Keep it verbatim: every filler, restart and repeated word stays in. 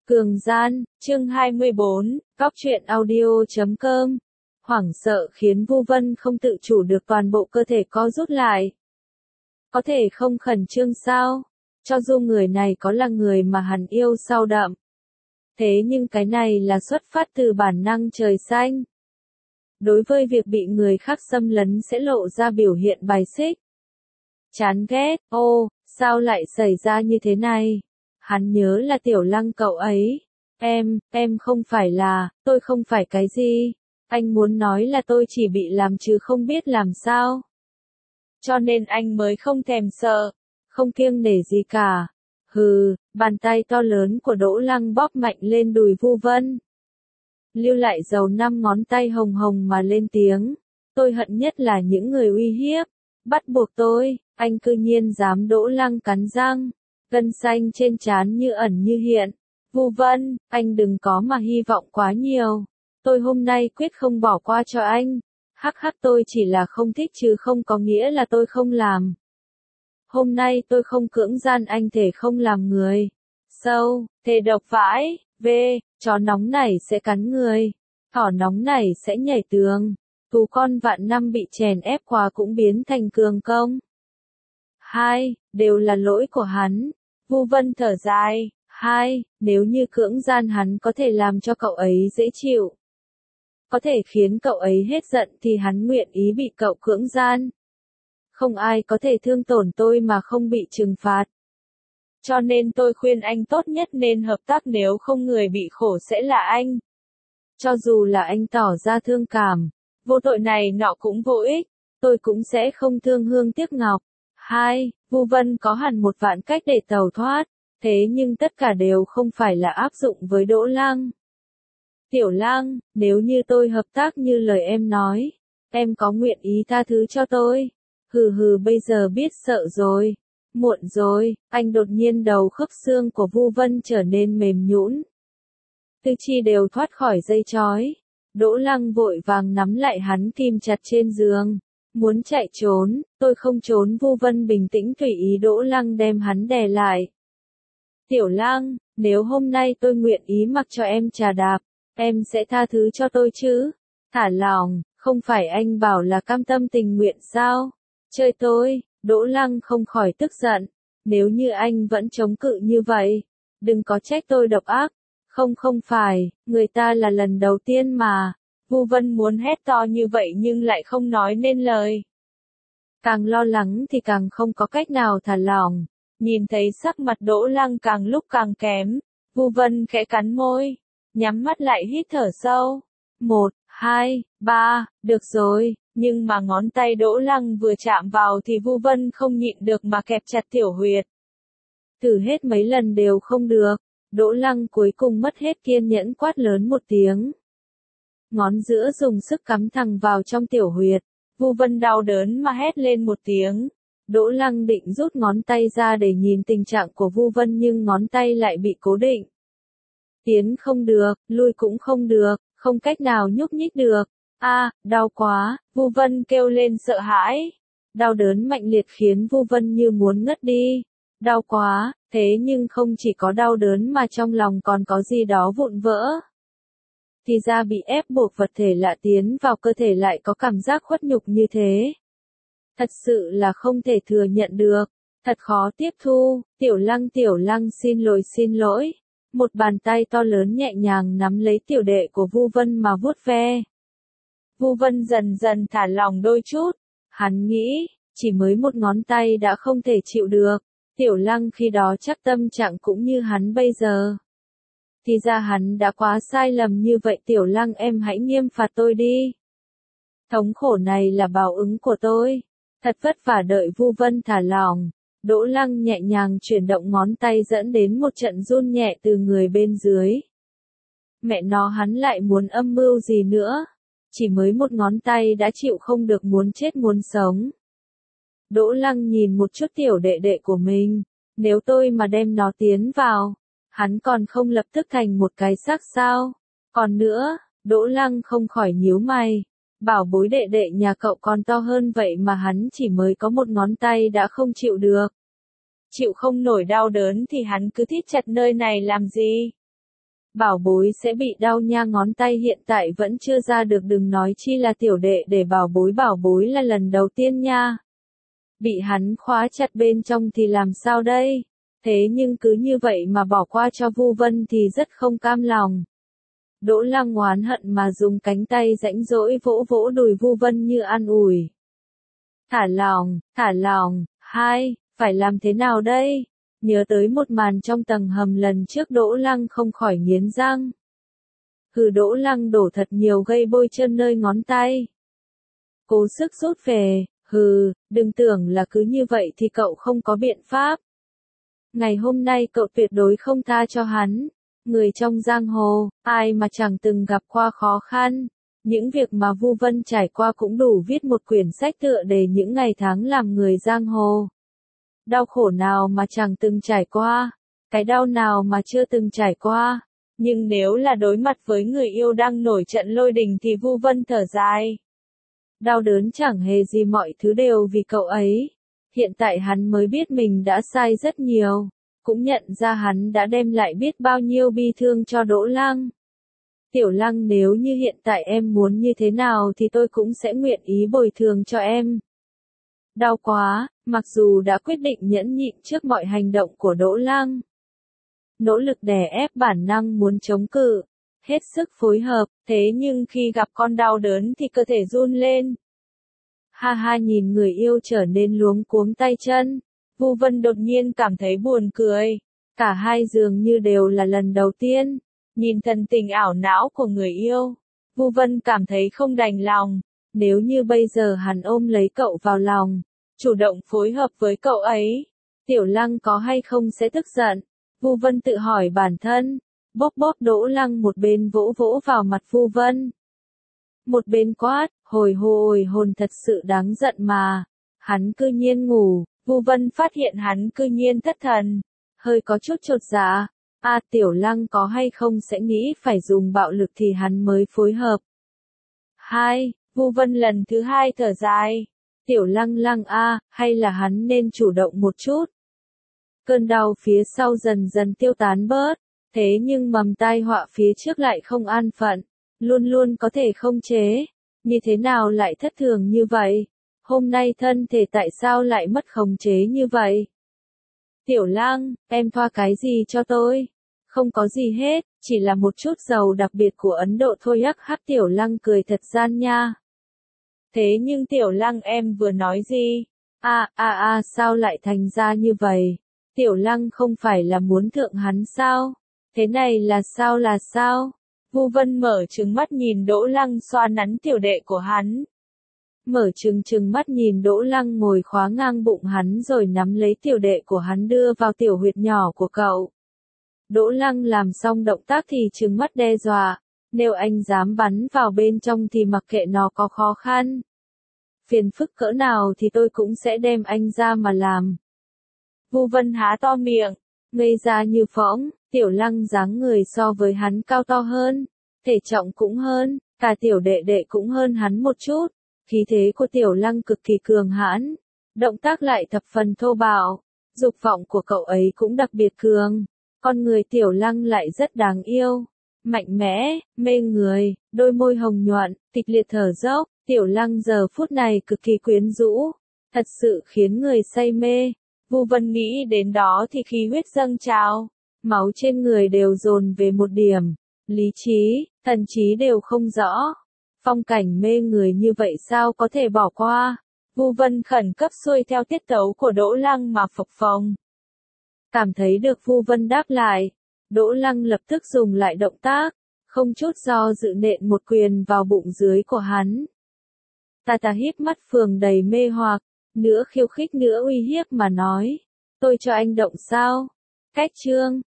Cường gian, chương hai mươi bốn, góc truyện audio chấm com. Hoảng sợ khiến Vu Vân không tự chủ được toàn bộ cơ thể co rút lại. Có thể không khẩn trương sao? Cho dù người này có là người mà hắn yêu sâu đậm. Thế nhưng cái này là xuất phát từ bản năng trời xanh. Đối với việc bị người khác xâm lấn sẽ lộ ra biểu hiện bài xích. Chán ghét, ô, sao lại xảy ra như thế này? Hắn nhớ là Tiểu Lăng cậu ấy. Em, em không phải là, tôi không phải cái gì. Anh muốn nói là tôi chỉ bị làm chứ không biết làm sao. Cho nên anh mới không thèm sợ, không kiêng nể gì cả. Hừ, bàn tay to lớn của Đỗ Lăng bóp mạnh lên đùi Vu Vân. Lưu lại dầu năm ngón tay hồng hồng mà lên tiếng. Tôi hận nhất là những người uy hiếp, bắt buộc tôi, anh cư nhiên dám. Đỗ Lăng cắn răng. Gân xanh trên trán như ẩn như hiện. Vu Vân, anh đừng có mà hy vọng quá nhiều. Tôi hôm nay quyết không bỏ qua cho anh. Hắc hắc, tôi chỉ là không thích chứ không có nghĩa là tôi không làm. Hôm nay tôi không cưỡng gian anh, thể không làm người. Sâu, thề độc vãi, vê, chó nóng này sẽ cắn người. Thỏ nóng này sẽ nhảy tường. Thú con vạn năm bị chèn ép quá cũng biến thành cường công. Hai, đều là lỗi của hắn. Vu Vân thở dài. Hai, nếu như cưỡng gian hắn có thể làm cho cậu ấy dễ chịu, có thể khiến cậu ấy hết giận thì hắn nguyện ý bị cậu cưỡng gian. Không ai có thể thương tổn tôi mà không bị trừng phạt. Cho nên tôi khuyên anh tốt nhất nên hợp tác, nếu không người bị khổ sẽ là anh. Cho dù là anh tỏ ra thương cảm, vô tội này nọ cũng vô ích, tôi cũng sẽ không thương hương tiếc ngọc. Hai, Vu Vân có hẳn một vạn cách để tẩu thoát, thế nhưng tất cả đều không phải là áp dụng với Đỗ Lăng. Tiểu Lăng, nếu như tôi hợp tác như lời em nói, em có nguyện ý tha thứ cho tôi? Hừ hừ, bây giờ biết sợ rồi. Muộn rồi. Anh đột nhiên đầu khớp xương của Vu Vân trở nên mềm nhũn, tứ chi đều thoát khỏi dây trói. Đỗ Lăng vội vàng nắm lại hắn kìm chặt trên giường. Muốn chạy trốn, tôi không trốn. Vu Vân bình tĩnh tùy ý. Đỗ Lăng đem hắn đè lại. Tiểu Lăng, nếu hôm nay tôi nguyện ý mặc cho em trà đạp, em sẽ tha thứ cho tôi chứ? Thả lỏng, không phải anh bảo là cam tâm tình nguyện sao? Chơi tôi. Đỗ Lăng không khỏi tức giận. Nếu như anh vẫn chống cự như vậy, đừng có trách tôi độc ác. Không không phải, người ta là lần đầu tiên mà. Vu Vân muốn hét to như vậy nhưng lại không nói nên lời. Càng lo lắng thì càng không có cách nào thả lỏng. Nhìn thấy sắc mặt Đỗ Lăng càng lúc càng kém, Vu Vân khẽ cắn môi, nhắm mắt lại hít thở sâu. Một, hai, ba, được rồi, nhưng mà ngón tay Đỗ Lăng vừa chạm vào thì Vu Vân không nhịn được mà kẹp chặt tiểu huyệt. Thử hết mấy lần đều không được, Đỗ Lăng cuối cùng mất hết kiên nhẫn quát lớn một tiếng. Ngón giữa dùng sức cắm thẳng vào trong tiểu huyệt, Vu Vân đau đớn mà hét lên một tiếng. Đỗ Lăng định rút ngón tay ra để nhìn tình trạng của Vu Vân nhưng ngón tay lại bị cố định. Tiến không được, lui cũng không được, không cách nào nhúc nhích được. A, à, đau quá, Vu Vân kêu lên sợ hãi. Đau đớn mạnh liệt khiến Vu Vân như muốn ngất đi. Đau quá, thế nhưng không chỉ có đau đớn mà trong lòng còn có gì đó vụn vỡ. Thì ra bị ép buộc vật thể lạ tiến vào cơ thể lại có cảm giác khuất nhục như thế. Thật sự là không thể thừa nhận được, thật khó tiếp thu. Tiểu Lăng Tiểu Lăng xin lỗi xin lỗi. Một bàn tay to lớn nhẹ nhàng nắm lấy tiểu đệ của Vu Vân mà vuốt ve. Vu Vân dần dần thả lỏng đôi chút. Hắn nghĩ, chỉ mới một ngón tay đã không thể chịu được. Tiểu Lăng khi đó chắc tâm trạng cũng như hắn bây giờ. Thì ra hắn đã quá sai lầm như vậy. Tiểu Lăng, em hãy nghiêm phạt tôi đi. Thống khổ này là báo ứng của tôi. Thật vất vả đợi Vu Vân thả lỏng. Đỗ Lăng nhẹ nhàng chuyển động ngón tay dẫn đến một trận run nhẹ từ người bên dưới. Mẹ nó, hắn lại muốn âm mưu gì nữa? Chỉ mới một ngón tay đã chịu không được, muốn chết muốn sống. Đỗ Lăng nhìn một chút tiểu đệ đệ của mình. Nếu tôi mà đem nó tiến vào, hắn còn không lập tức thành một cái xác sao? Còn nữa, Đỗ Lăng không khỏi nhíu mày. Bảo bối đệ đệ nhà cậu còn to hơn vậy mà hắn chỉ mới có một ngón tay đã không chịu được. Chịu không nổi đau đớn thì hắn cứ thít chặt nơi này làm gì? Bảo bối sẽ bị đau nha, ngón tay hiện tại vẫn chưa ra được, đừng nói chi là tiểu đệ để bảo bối, bảo bối là lần đầu tiên nha. Bị hắn khóa chặt bên trong thì làm sao đây? Thế nhưng cứ như vậy mà bỏ qua cho Vu Vân thì rất không cam lòng. Đỗ Lăng oán hận mà dùng cánh tay rãnh rỗi vỗ vỗ đùi Vu Vân như an ủi. Thả lòng, thả lòng, hai, phải làm thế nào đây? Nhớ tới một màn trong tầng hầm lần trước, Đỗ Lăng không khỏi nghiến răng. Hừ, Đỗ Lăng đổ thật nhiều gây bôi chân nơi ngón tay. Cố sức rút về, hừ, đừng tưởng là cứ như vậy thì cậu không có biện pháp. Ngày hôm nay cậu tuyệt đối không tha cho hắn. Người trong giang hồ, ai mà chẳng từng gặp qua khó khăn. Những việc mà Vu Vân trải qua cũng đủ viết một quyển sách tựa đề những ngày tháng làm người giang hồ. Đau khổ nào mà chẳng từng trải qua, cái đau nào mà chưa từng trải qua. Nhưng nếu là đối mặt với người yêu đang nổi trận lôi đình thì Vu Vân thở dài. Đau đớn chẳng hề gì, mọi thứ đều vì cậu ấy. Hiện tại hắn mới biết mình đã sai rất nhiều, cũng nhận ra hắn đã đem lại biết bao nhiêu bi thương cho Đỗ Lăng. Tiểu Lăng, nếu như hiện tại em muốn như thế nào thì tôi cũng sẽ nguyện ý bồi thường cho em. Đau quá, mặc dù đã quyết định nhẫn nhịn trước mọi hành động của Đỗ Lăng. Nỗ lực đè ép bản năng muốn chống cự, hết sức phối hợp, thế nhưng khi gặp con đau đớn thì cơ thể run lên. Ha ha, nhìn người yêu trở nên luống cuống tay chân, Vu Vân đột nhiên cảm thấy buồn cười. Cả hai dường như đều là lần đầu tiên. Nhìn thần tình ảo não của người yêu, Vu Vân cảm thấy không đành lòng. Nếu như bây giờ hắn ôm lấy cậu vào lòng, chủ động phối hợp với cậu ấy, Tiểu Lăng có hay không sẽ tức giận? Vu Vân tự hỏi bản thân, bóp bóp Đỗ Lăng, một bên vỗ vỗ vào mặt Vu Vân. Một bên quát, hồi hồi hồn, thật sự đáng giận mà. Hắn cư nhiên ngủ, Vu Vân phát hiện hắn cư nhiên thất thần, hơi có chút chột dạ. À, Tiểu Lăng có hay không sẽ nghĩ phải dùng bạo lực thì hắn mới phối hợp. Hai, Vu Vân lần thứ hai thở dài. Tiểu Lăng Lăng a, hay là hắn nên chủ động một chút. Cơn đau phía sau dần dần tiêu tán bớt, thế nhưng mầm tai họa phía trước lại không an phận, luôn luôn có thể không chế. Như thế nào lại thất thường như vậy? Hôm nay thân thể tại sao lại mất khống chế như vậy? Tiểu Lăng, em thoa cái gì cho tôi? Không có gì hết, chỉ là một chút dầu đặc biệt của Ấn Độ thôi. Hắc hắc, Tiểu Lăng cười thật gian nha. Thế nhưng Tiểu Lăng, em vừa nói gì? À, à à, sao lại thành ra như vậy? Tiểu Lăng không phải là muốn thượng hắn sao? Thế này là sao là sao? Vu Vân mở trừng mắt nhìn Đỗ Lăng xoa nắn tiểu đệ của hắn. Mở trừng trừng mắt nhìn Đỗ Lăng ngồi khóa ngang bụng hắn rồi nắm lấy tiểu đệ của hắn đưa vào tiểu huyệt nhỏ của cậu. Đỗ Lăng làm xong động tác thì trừng mắt đe dọa, nếu anh dám bắn vào bên trong thì mặc kệ nó có khó khăn. Phiền phức cỡ nào thì tôi cũng sẽ đem anh ra mà làm. Vu Vân há to miệng, ngây ra như phỗng. Tiểu Lăng dáng người so với hắn cao to hơn, thể trọng cũng hơn, cả tiểu đệ đệ cũng hơn hắn một chút. Khí thế của Tiểu Lăng cực kỳ cường hãn, động tác lại thập phần thô bạo, dục vọng của cậu ấy cũng đặc biệt cường. Con người Tiểu Lăng lại rất đáng yêu, mạnh mẽ, mê người, đôi môi hồng nhuận, kịch liệt thở dốc. Tiểu Lăng giờ phút này cực kỳ quyến rũ, thật sự khiến người say mê. Vu Vân nghĩ đến đó thì khí huyết dâng trào, máu trên người đều dồn về một điểm, lý trí, thần trí đều không rõ. Phong cảnh mê người như vậy sao có thể bỏ qua? Vu Vân khẩn cấp xuôi theo tiết tấu của Đỗ Lăng mà phập phồng. Cảm thấy được Vu Vân đáp lại, Đỗ Lăng lập tức dùng lại động tác, không chút do dự nện một quyền vào bụng dưới của hắn. Tà tà híp mắt phường đầy mê hoặc, nữa khiêu khích nữa uy hiếp mà nói, tôi cho anh động sao? Cách chương